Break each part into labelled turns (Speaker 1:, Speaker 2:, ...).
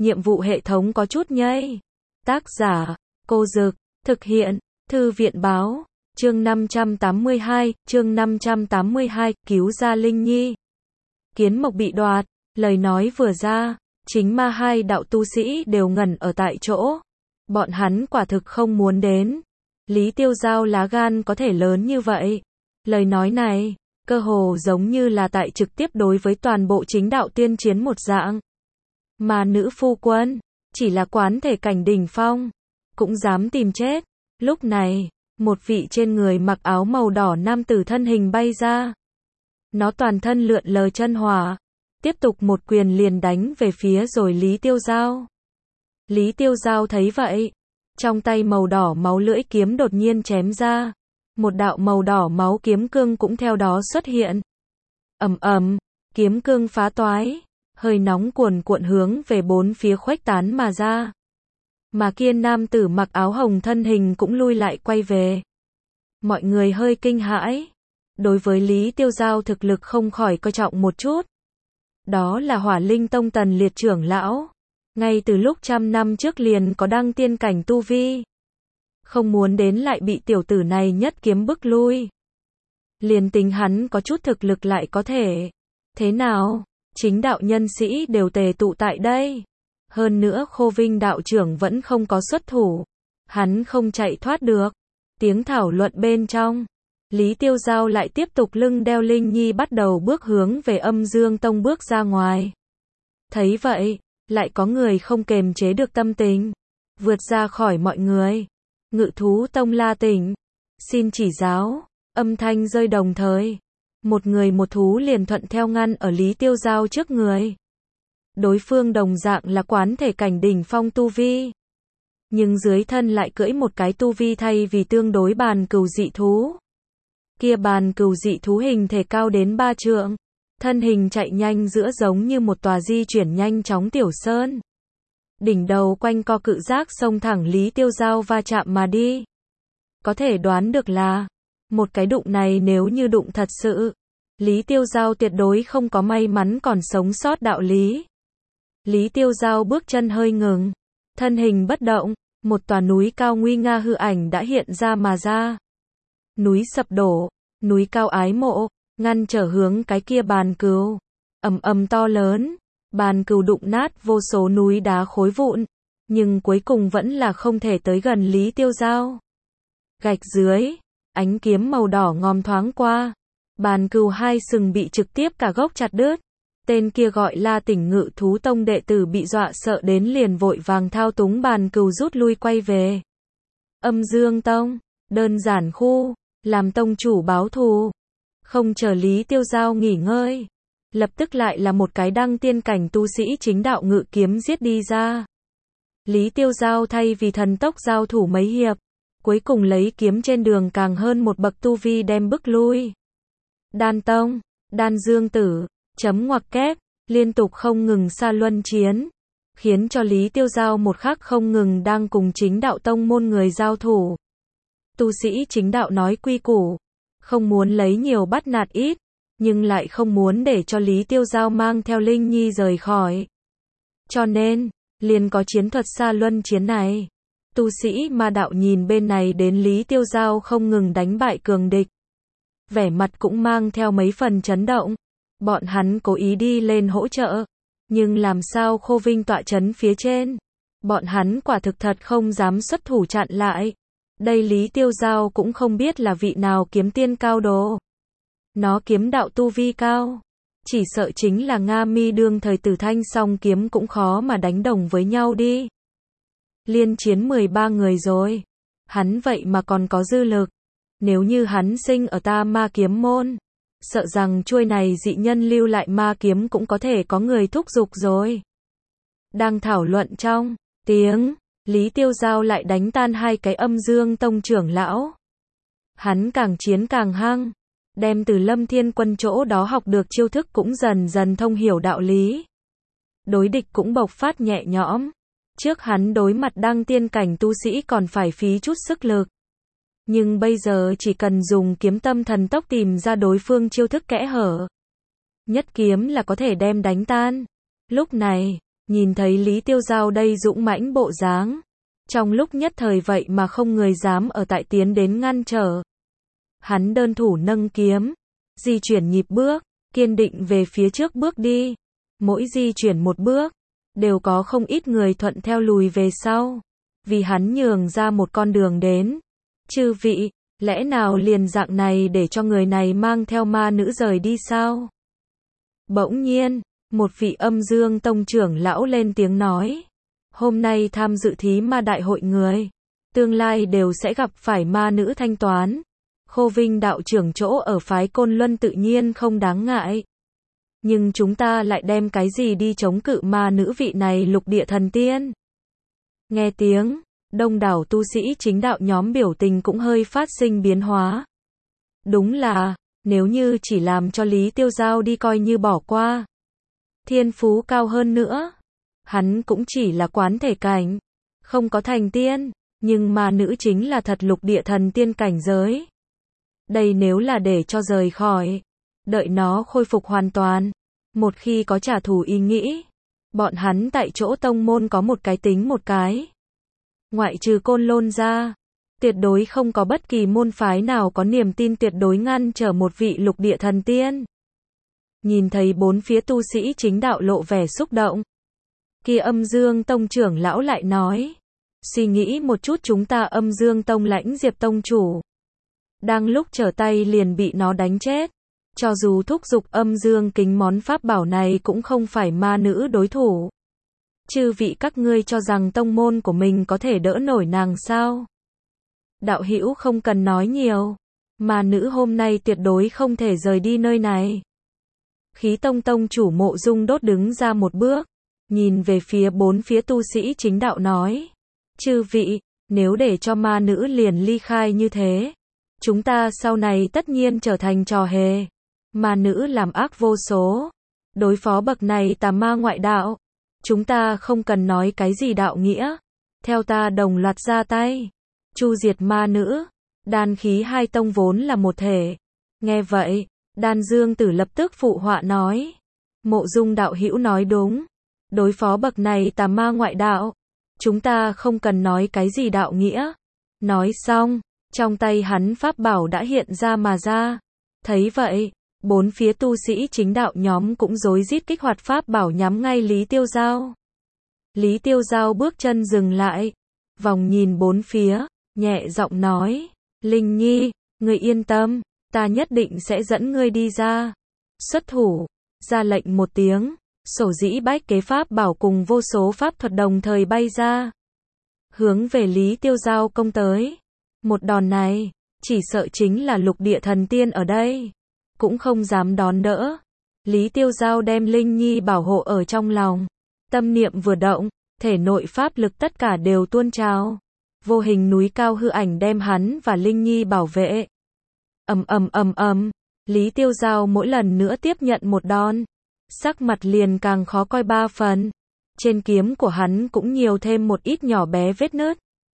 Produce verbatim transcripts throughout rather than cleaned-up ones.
Speaker 1: nhiệm vụ hệ thống có chút nhây. Tác giả, Cô Dực, thực hiện, Thư viện Báo, chương năm trăm tám mươi hai, chương năm trăm tám mươi hai, cứu ra Linh Nhi. Kiến Mộc bị đoạt, lời nói vừa ra, chính ma hai đạo tu sĩ đều ngẩn ở tại chỗ. Bọn hắn quả thực không muốn đến. Lý Tiêu Giao lá gan có thể lớn như vậy. Lời nói này, cơ hồ giống như là tại trực tiếp đối với toàn bộ chính đạo tuyên chiến một dạng. Mà nữ phu quân, chỉ là quán thể cảnh đỉnh phong, cũng dám tìm chết. Lúc này, một vị trên người mặc áo màu đỏ nam tử thân hình bay ra. Nó toàn thân lượn lờ chân hỏa, tiếp tục một quyền liền đánh về phía rồi Lý Tiêu Giao. Lý Tiêu Giao thấy vậy, trong tay màu đỏ máu lưỡi kiếm đột nhiên chém ra. Một đạo màu đỏ máu kiếm cương cũng theo đó xuất hiện. Ầm ầm, kiếm cương phá toái, hơi nóng cuồn cuộn hướng về bốn phía khuếch tán mà ra. Mà kia nam tử mặc áo hồng thân hình cũng lui lại quay về. Mọi người hơi kinh hãi. Đối với Lý Tiêu Giao thực lực không khỏi coi trọng một chút. Đó là Hỏa Linh Tông Tần Liệt trưởng lão. Ngay từ lúc trăm năm trước liền có đăng tiên cảnh tu vi. Không muốn đến lại bị tiểu tử này nhất kiếm bức lui. Liền tính hắn có chút thực lực lại có thể. Thế nào? Chính đạo nhân sĩ đều tề tụ tại đây. Hơn nữa Khô Vinh đạo trưởng vẫn không có xuất thủ. Hắn không chạy thoát được. Tiếng thảo luận bên trong. Lý Tiêu Giao lại tiếp tục lưng đeo Linh Nhi bắt đầu bước hướng về Âm Dương Tông bước ra ngoài. Thấy vậy, lại có người không kềm chế được tâm tình. Vượt ra khỏi mọi người. Ngự thú tông La Tỉnh. Xin chỉ giáo. Âm thanh rơi đồng thời. Một người một thú liền thuận theo ngăn ở Lý Tiêu Giao trước người. Đối phương đồng dạng là quán thể cảnh đỉnh phong tu vi. Nhưng dưới thân lại cưỡi một cái tu vi thay vì tương đối bàn cừu dị thú. Kia bàn cừu dị thú hình thể cao đến ba trượng. Thân hình chạy nhanh giữa giống như một tòa di chuyển nhanh chóng tiểu sơn. Đỉnh đầu quanh co cự giác xông thẳng Lý Tiêu Giao va chạm mà đi. Có thể đoán được là, một cái đụng này nếu như đụng thật sự, Lý Tiêu Giao tuyệt đối không có may mắn còn sống sót đạo lý. Lý Tiêu Giao bước chân hơi ngừng, thân hình bất động, một tòa núi cao nguy nga hư ảnh đã hiện ra mà ra. Núi sập đổ, núi cao ái mộ, ngăn trở hướng cái kia bàn cừu. Ầm ầm to lớn, bàn cừu đụng nát vô số núi đá khối vụn, nhưng cuối cùng vẫn là không thể tới gần Lý Tiêu Giao. Gạch dưới, ánh kiếm màu đỏ ngòm thoáng qua, bàn cừu hai sừng bị trực tiếp cả gốc chặt đứt. Tên kia gọi La Tỉnh Ngự thú tông đệ tử bị dọa sợ đến liền vội vàng thao túng bàn cừu rút lui quay về. Âm Dương Tông, đơn giản khu, làm tông chủ báo thù. Không chờ Lý Tiêu Giao nghỉ ngơi, lập tức lại là một cái đăng tiên cảnh tu sĩ chính đạo ngự kiếm giết đi ra. Lý Tiêu Giao thay vì thần tốc giao thủ mấy hiệp, cuối cùng lấy kiếm trên đường càng hơn một bậc tu vi đem bức lui. Đan Tông, Đan Dương Tử, chấm ngoặc kép, liên tục không ngừng xa luân chiến, khiến cho Lý Tiêu Giao một khắc không ngừng đang cùng chính đạo tông môn người giao thủ. Tu sĩ chính đạo nói quy củ, không muốn lấy nhiều bắt nạt ít, nhưng lại không muốn để cho Lý Tiêu Giao mang theo Linh Nhi rời khỏi. Cho nên, liền có chiến thuật xa luân chiến này. Tu sĩ ma đạo nhìn bên này đến Lý Tiêu Giao không ngừng đánh bại cường địch. Vẻ mặt cũng mang theo mấy phần chấn động. Bọn hắn cố ý đi lên hỗ trợ. Nhưng làm sao Khô Vinh tọa chấn phía trên. Bọn hắn quả thực thật không dám xuất thủ chặn lại. Đây Lý Tiêu Giao cũng không biết là vị nào kiếm tiên cao đồ. Nó kiếm đạo tu vi cao. Chỉ sợ chính là Nga Mi đương thời Tử Thanh song kiếm cũng khó mà đánh đồng với nhau đi. Liên chiến mười ba người rồi. Hắn vậy mà còn có dư lực. Nếu như hắn sinh ở ta ma kiếm môn, sợ rằng chuôi này dị nhân lưu lại ma kiếm cũng có thể có người thúc giục rồi. Đang thảo luận trong tiếng, Lý Tiêu Giao lại đánh tan hai cái Âm Dương Tông trưởng lão. Hắn càng chiến càng hăng, đem từ Lâm Thiên Quân chỗ đó học được chiêu thức cũng dần dần thông hiểu đạo lý. Đối địch cũng bộc phát nhẹ nhõm. Trước hắn đối mặt đăng tiên cảnh tu sĩ còn phải phí chút sức lực. Nhưng bây giờ chỉ cần dùng kiếm tâm thần tốc tìm ra đối phương chiêu thức kẽ hở. Nhất kiếm là có thể đem đánh tan. Lúc này, Nhìn thấy Lý Tiêu Giao đây dũng mãnh bộ dáng, trong lúc nhất thời vậy mà không người dám ở tại tiến đến ngăn trở. Hắn đơn thủ nâng kiếm, di chuyển nhịp bước, kiên định về phía trước bước đi. Mỗi di chuyển một bước, đều có không ít người thuận theo lùi về sau, vì hắn nhường ra một con đường đến. Chư vị, lẽ nào liền dạng này để cho người này mang theo ma nữ rời đi sao? Bỗng nhiên, một vị Âm Dương Tông trưởng lão lên tiếng nói. Hôm nay tham dự thí ma đại hội người, tương lai đều sẽ gặp phải ma nữ thanh toán. Khô Vinh đạo trưởng chỗ ở phái Côn Luân tự nhiên không đáng ngại. Nhưng chúng ta lại đem cái gì đi chống cự ma nữ vị này lục địa thần tiên? Nghe tiếng, đông đảo tu sĩ chính đạo nhóm biểu tình cũng hơi phát sinh biến hóa. Đúng là, nếu như chỉ làm cho Lý Tiêu Giao đi coi như bỏ qua. Thiên phú cao hơn nữa, hắn cũng chỉ là quán thể cảnh, không có thành tiên, nhưng mà nữ chính là thật lục địa thần tiên cảnh giới. Đây nếu là để cho rời khỏi, đợi nó khôi phục hoàn toàn, một khi có trả thù ý nghĩ, bọn hắn tại chỗ tông môn có một cái tính một cái. Ngoại trừ Côn Lôn ra, tuyệt đối không có bất kỳ môn phái nào có niềm tin tuyệt đối ngăn trở một vị lục địa thần tiên. Nhìn thấy bốn phía tu sĩ chính đạo lộ vẻ xúc động, kia Âm Dương Tông trưởng lão lại nói, suy nghĩ một chút chúng ta Âm Dương Tông lãnh Diệp Tông chủ, đang lúc trở tay liền bị nó đánh chết. Cho dù thúc giục Âm Dương Kính món pháp bảo này cũng không phải ma nữ đối thủ. Chư vị các ngươi cho rằng tông môn của mình có thể đỡ nổi nàng sao? Đạo hữu không cần nói nhiều, ma nữ hôm nay tuyệt đối không thể rời đi nơi này. Khí Tông tông chủ Mộ Dung Đốt đứng ra một bước, nhìn về phía bốn phía tu sĩ chính đạo nói, chư vị, nếu để cho ma nữ liền ly khai như thế, chúng ta sau này tất nhiên trở thành trò hề. Ma nữ làm ác vô số, đối phó bậc này tà ma ngoại đạo, chúng ta không cần nói cái gì đạo nghĩa, theo ta đồng loạt ra tay, chu diệt ma nữ. Đan Khí hai tông vốn là một thể. Nghe vậy, Đan Dương Tử lập tức phụ họa nói, Mộ Dung đạo hữu nói đúng, đối phó bậc này tà ma ngoại đạo, chúng ta không cần nói cái gì đạo nghĩa. Nói xong, trong tay hắn pháp bảo đã hiện ra mà ra. Thấy vậy, bốn phía tu sĩ chính đạo nhóm cũng rối rít kích hoạt pháp bảo nhắm ngay Lý Tiêu Giao. Lý Tiêu Giao bước chân dừng lại, vòng nhìn bốn phía, nhẹ giọng nói, Linh Nhi, ngươi yên tâm, ta nhất định sẽ dẫn ngươi đi ra. Xuất thủ, ra lệnh một tiếng, sổ dĩ bách kế pháp bảo cùng vô số pháp thuật đồng thời bay ra, hướng về Lý Tiêu Giao công tới. Một đòn này, chỉ sợ chính là lục địa thần tiên ở đây cũng không dám đón đỡ. Lý Tiêu Giao đem Linh Nhi bảo hộ ở trong lòng, tâm niệm vừa động, thể nội pháp lực tất cả đều tuôn trào, vô hình núi cao hư ảnh đem hắn và Linh Nhi bảo vệ. Ầm ầm ầm ầm, Lý Tiêu Giao mỗi lần nữa tiếp nhận một đòn, sắc mặt liền càng khó coi ba phần. Trên kiếm của hắn cũng nhiều thêm một ít nhỏ bé vết nứt.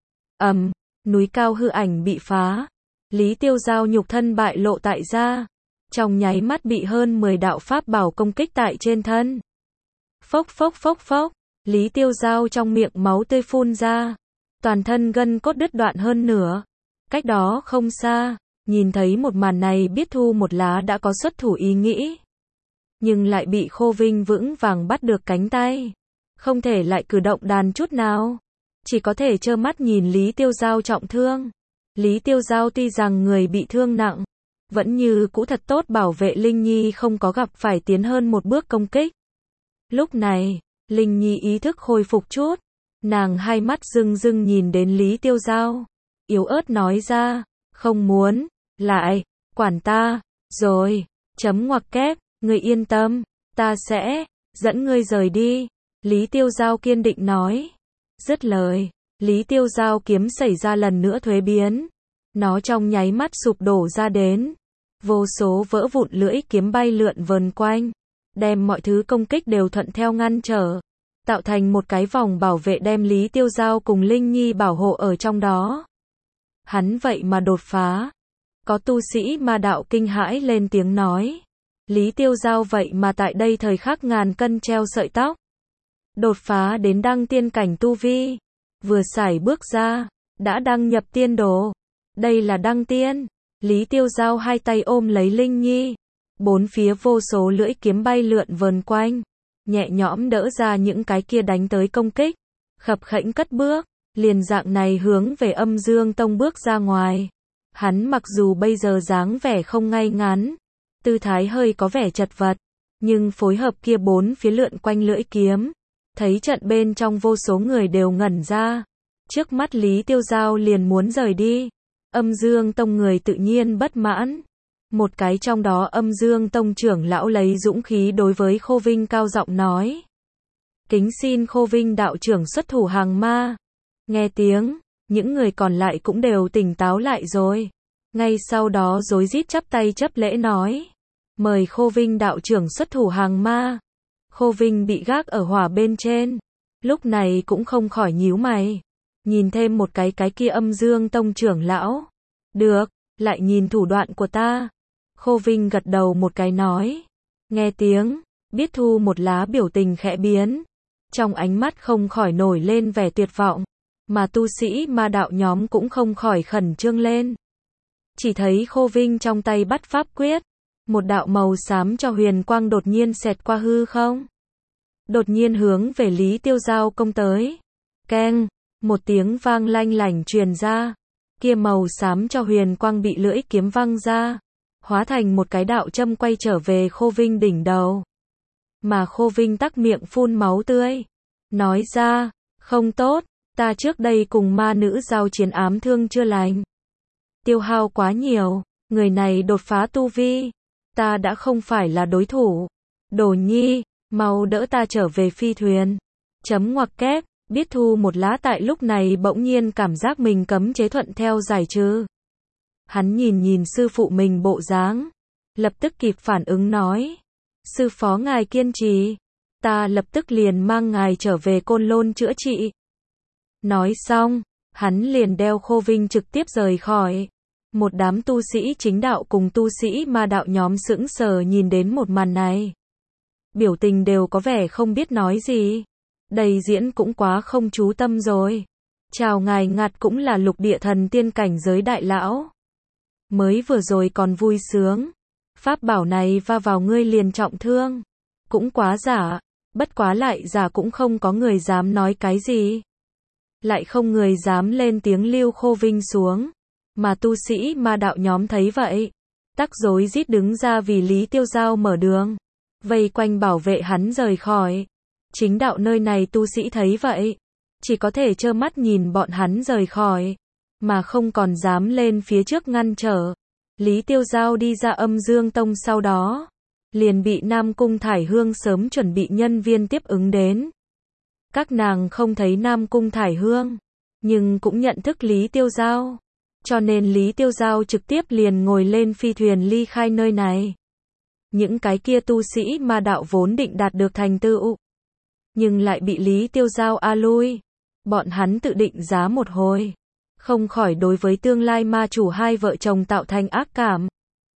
Speaker 1: Ầm, núi cao hư ảnh bị phá, Lý Tiêu Giao nhục thân bại lộ tại ra, trong nháy mắt bị hơn mười đạo pháp bảo công kích tại trên thân. Phốc phốc phốc phốc, Lý Tiêu Giao trong miệng máu tươi phun ra, toàn thân gân cốt đứt đoạn hơn nửa. Cách đó không xa, nhìn thấy một màn này biết Thu Một Lá đã có xuất thủ ý nghĩ, nhưng lại bị Khô Vinh vững vàng bắt được cánh tay, không thể lại cử động đàn chút nào, chỉ có thể trơ mắt nhìn Lý Tiêu Giao trọng thương. Lý Tiêu Giao tuy rằng người bị thương nặng, vẫn như cũ thật tốt bảo vệ Linh Nhi không có gặp phải tiến hơn một bước công kích. Lúc này, Linh Nhi ý thức khôi phục chút, nàng hai mắt rưng rưng nhìn đến Lý Tiêu Giao, yếu ớt nói ra, không muốn, lại, quản ta, rồi, chấm ngoặc kép, ngươi yên tâm, ta sẽ, dẫn ngươi rời đi. Lý Tiêu Giao kiên định nói. Dứt lời, Lý Tiêu Giao kiếm xảy ra lần nữa thuế biến, nó trong nháy mắt sụp đổ ra đến, vô số vỡ vụn lưỡi kiếm bay lượn vần quanh, đem mọi thứ công kích đều thuận theo ngăn trở, tạo thành một cái vòng bảo vệ đem Lý Tiêu Giao cùng Linh Nhi bảo hộ ở trong đó. Hắn vậy mà đột phá. Có tu sĩ ma đạo kinh hãi lên tiếng nói, Lý Tiêu Giao vậy mà tại đây thời khắc ngàn cân treo sợi tóc. đột phá đến đăng tiên cảnh tu vi. Vừa sải bước ra, đã đăng nhập tiên đồ. Đây là đăng tiên. Lý Tiêu Giao hai tay ôm lấy Linh Nhi. Bốn phía vô số lưỡi kiếm bay lượn vờn quanh. Nhẹ nhõm đỡ ra những cái kia đánh tới công kích. Khập khễnh cất bước. Liền dạng này hướng về Âm Dương Tông bước ra ngoài. Hắn mặc dù bây giờ dáng vẻ không ngay ngắn. Tư thái hơi có vẻ chật vật. Nhưng phối hợp kia bốn phía lượn quanh lưỡi kiếm. Thấy trận bên trong vô số người đều ngẩn ra. Trước mắt Lý Tiêu Giao liền muốn rời đi. Âm Dương Tông người tự nhiên bất mãn. Một cái trong đó Âm Dương Tông trưởng lão lấy dũng khí đối với Khô Vinh cao giọng nói. Kính xin Khô Vinh đạo trưởng xuất thủ hàng ma. Nghe tiếng, những người còn lại cũng đều tỉnh táo lại rồi. Ngay sau đó rối rít chắp tay chấp lễ nói. Mời Khô Vinh đạo trưởng xuất thủ hàng ma. Khô Vinh bị gác ở hỏa bên trên. Lúc này cũng không khỏi nhíu mày. Nhìn thêm một cái cái kia Âm Dương Tông trưởng lão. Được, lại nhìn thủ đoạn của ta. Khô Vinh gật đầu một cái nói. Nghe tiếng, biết thu một lá biểu tình khẽ biến. Trong ánh mắt không khỏi nổi lên vẻ tuyệt vọng. Mà tu sĩ ma đạo nhóm cũng không khỏi khẩn trương lên. Chỉ thấy Khô Vinh trong tay bắt pháp quyết. Một đạo màu xám cho huyền quang đột nhiên xẹt qua hư không. Đột nhiên hướng về Lý Tiêu Giao công tới. Keng, một tiếng vang lanh lảnh truyền ra. Kia màu xám cho huyền quang bị lưỡi kiếm văng ra. Hóa thành một cái đạo châm quay trở về Khô Vinh đỉnh đầu. Mà Khô Vinh tắc miệng phun máu tươi. Nói ra, không tốt, ta trước đây cùng ma nữ giao chiến ám thương chưa lành. Tiêu hao quá nhiều, người này đột phá tu vi. Ta đã không phải là đối thủ. Đồ Nhi, mau đỡ ta trở về phi thuyền. Chấm ngoặc kép, biết thu một lá tại lúc này bỗng nhiên cảm giác mình cấm chế thuận theo giải trừ. Hắn nhìn nhìn sư phụ mình bộ dáng. Lập tức kịp phản ứng nói. Sư phó ngài kiên trì. Ta lập tức liền mang ngài trở về Côn Lôn chữa trị. Nói xong, hắn liền đeo Khô Vinh trực tiếp rời khỏi. Một đám tu sĩ chính đạo cùng tu sĩ ma đạo nhóm sững sờ nhìn đến một màn này. Biểu tình đều có vẻ không biết nói gì. Đầy diễn cũng quá không chú tâm rồi. Chào ngài ngặt cũng là lục địa thần tiên cảnh giới đại lão. Mới vừa rồi còn vui sướng. Pháp bảo này va vào ngươi liền trọng thương. Cũng quá giả. Bất quá lại giả cũng không có người dám nói cái gì. Lại không người dám lên tiếng lưu Khô Vinh xuống. Mà tu sĩ ma đạo nhóm thấy vậy. Tắc rối rít đứng ra vì Lý Tiêu Giao mở đường. Vây quanh bảo vệ hắn rời khỏi. Chính đạo nơi này tu sĩ thấy vậy. Chỉ có thể trơ mắt nhìn bọn hắn rời khỏi. Mà không còn dám lên phía trước ngăn trở. Lý Tiêu Giao đi ra Âm Dương Tông sau đó. Liền bị Nam Cung Thải Hương sớm chuẩn bị nhân viên tiếp ứng đến. Các nàng không thấy Nam Cung Thải Hương. Nhưng cũng nhận thức Lý Tiêu Giao. Cho nên Lý Tiêu Giao trực tiếp liền ngồi lên phi thuyền ly khai nơi này. Những cái kia tu sĩ ma đạo vốn định đạt được thành tựu. Nhưng lại bị Lý Tiêu Giao a lui. Bọn hắn tự định giá một hồi. Không khỏi đối với tương lai ma chủ hai vợ chồng tạo thành ác cảm.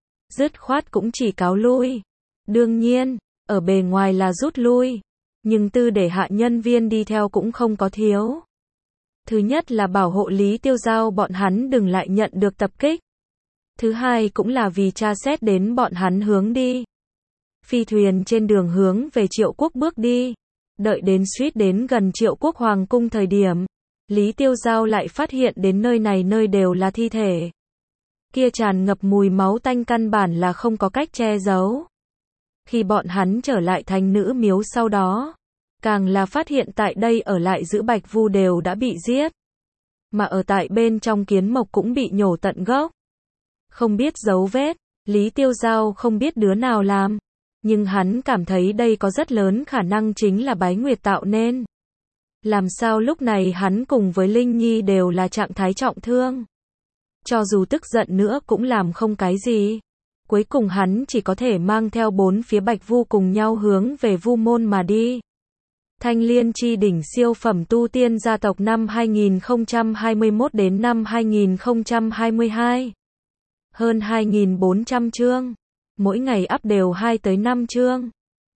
Speaker 1: Dứt khoát cũng chỉ cáo lui. Đương nhiên, ở bề ngoài là rút lui. Nhưng tư để hạ nhân viên đi theo cũng không có thiếu. Thứ nhất là bảo hộ Lý Tiêu Giao bọn hắn đừng lại nhận được tập kích. Thứ hai cũng là vì tra xét đến bọn hắn hướng đi. Phi thuyền trên đường hướng về Triệu Quốc bước đi. Đợi đến suýt đến gần Triệu Quốc Hoàng cung thời điểm. Lý Tiêu Giao lại phát hiện đến nơi này nơi đều là thi thể. Kia tràn ngập mùi máu tanh căn bản là không có cách che giấu. Khi bọn hắn trở lại thành nữ miếu sau đó. Càng là phát hiện tại đây ở lại giữ Bạch Vu đều đã bị giết. Mà ở tại bên trong Kiến Mộc cũng bị nhổ tận gốc. Không biết dấu vết, Lý Tiêu Giao không biết đứa nào làm. Nhưng hắn cảm thấy đây có rất lớn khả năng chính là Bái Nguyệt tạo nên. Làm sao lúc này hắn cùng với Linh Nhi đều là trạng thái trọng thương. Cho dù tức giận nữa cũng làm không cái gì. Cuối cùng hắn chỉ có thể mang theo bốn phía Bạch Vu cùng nhau hướng về Vu môn mà đi. Thanh Liên chi đỉnh siêu phẩm tu tiên gia tộc năm hai nghìn không trăm hai mươi mốt đến năm hai nghìn không trăm hai mươi hai. Hơn hai nghìn bốn trăm chương. Mỗi ngày up đều hai tới năm chương.